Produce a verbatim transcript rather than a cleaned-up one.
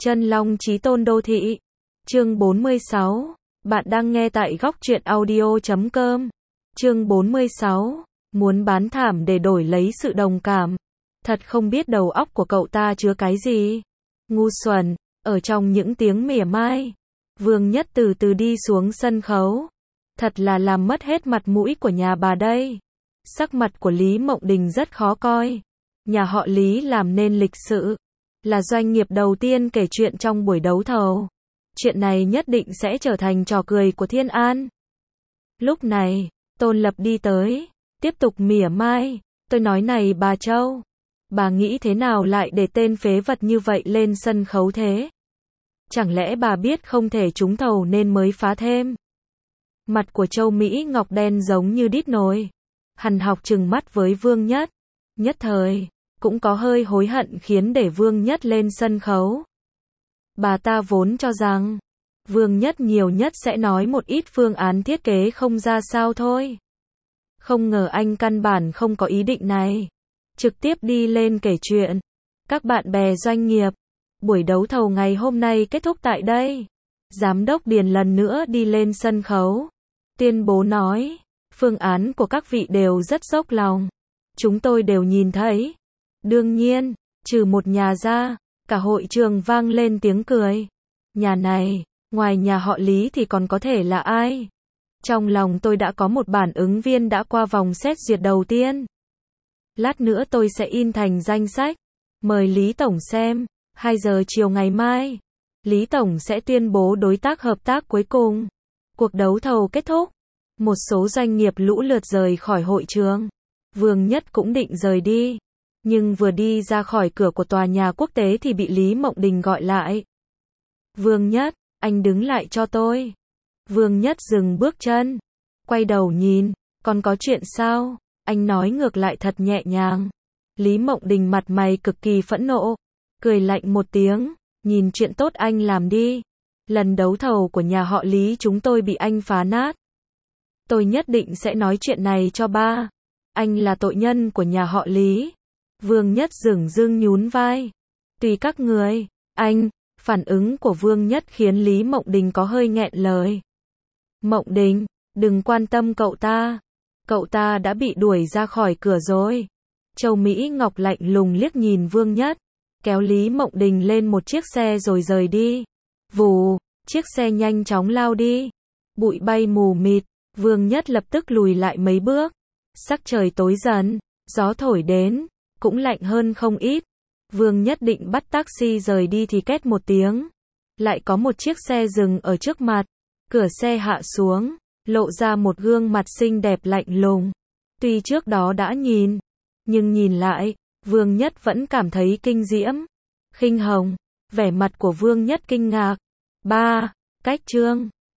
Chân Long Chí Tôn Đô Thị. Chương bốn mươi sáu. Bạn đang nghe tại góc truyện audio chấm com. Chương bốn mươi sáu. Muốn bán thảm để đổi lấy sự đồng cảm. Thật không biết đầu óc của cậu ta chứa cái gì. Ngu xuẩn. Ở trong những tiếng mỉa mai, Vương Nhất từ từ đi xuống sân khấu. Thật là làm mất hết mặt mũi của nhà bà đây. Sắc mặt của Lý Mộng Đình rất khó coi. Nhà họ Lý làm nên lịch sự. Là doanh nghiệp đầu tiên kể chuyện trong buổi đấu thầu. Chuyện này nhất định sẽ trở thành trò cười của Thiên An. Lúc này, Tôn Lập đi tới, tiếp tục mỉa mai. Tôi nói này bà Châu, bà nghĩ thế nào lại để tên phế vật như vậy lên sân khấu thế? Chẳng lẽ bà biết không thể trúng thầu nên mới phá thêm? Mặt của Châu Mỹ Ngọc đen giống như đít nồi. Hằn học trừng mắt với Vương Nhất. Nhất thời, cũng có hơi hối hận khiến để Vương Nhất lên sân khấu. Bà ta vốn cho rằng, Vương Nhất nhiều nhất sẽ nói một ít phương án thiết kế không ra sao thôi. Không ngờ anh căn bản không có ý định này. Trực tiếp đi lên kể chuyện. Các bạn bè doanh nghiệp, buổi đấu thầu ngày hôm nay kết thúc tại đây. Giám đốc Điền lần nữa đi lên sân khấu. Tuyên bố nói, phương án của các vị đều rất dốc lòng. Chúng tôi đều nhìn thấy. Đương nhiên, trừ một nhà ra, cả hội trường vang lên tiếng cười. Nhà này, ngoài nhà họ Lý thì còn có thể là ai? Trong lòng tôi đã có một bản ứng viên đã qua vòng xét duyệt đầu tiên. Lát nữa tôi sẽ in thành danh sách. Mời Lý Tổng xem. hai giờ chiều ngày mai, Lý Tổng sẽ tuyên bố đối tác hợp tác cuối cùng. Cuộc đấu thầu kết thúc. Một số doanh nghiệp lũ lượt rời khỏi hội trường. Vương Nhất cũng định rời đi. Nhưng vừa đi ra khỏi cửa của tòa nhà quốc tế thì bị Lý Mộng Đình gọi lại. Vương Nhất, anh đứng lại cho tôi. Vương Nhất dừng bước chân. Quay đầu nhìn, còn có chuyện sao? Anh nói ngược lại thật nhẹ nhàng. Lý Mộng Đình mặt mày cực kỳ phẫn nộ. Cười lạnh một tiếng, nhìn chuyện tốt anh làm đi. Lần đấu thầu của nhà họ Lý chúng tôi bị anh phá nát. Tôi nhất định sẽ nói chuyện này cho ba. Anh là tội nhân của nhà họ Lý. Vương Nhất dửng dưng nhún vai. Tùy các người, anh, phản ứng của Vương Nhất khiến Lý Mộng Đình có hơi nghẹn lời. Mộng Đình, đừng quan tâm cậu ta. Cậu ta đã bị đuổi ra khỏi cửa rồi. Châu Mỹ Ngọc lạnh lùng liếc nhìn Vương Nhất. Kéo Lý Mộng Đình lên một chiếc xe rồi rời đi. Vù, chiếc xe nhanh chóng lao đi. Bụi bay mù mịt, Vương Nhất lập tức lùi lại mấy bước. Sắc trời tối dần, gió thổi đến, cũng lạnh hơn không ít. Vương Nhất định bắt taxi rời đi thì két một tiếng. Lại có một chiếc xe dừng ở trước mặt. Cửa xe hạ xuống, lộ ra một gương mặt xinh đẹp lạnh lùng. Tuy trước đó đã nhìn, nhưng nhìn lại, Vương Nhất vẫn cảm thấy kinh diễm. Khinh hồng, vẻ mặt của Vương Nhất kinh ngạc. Ba, cách chương.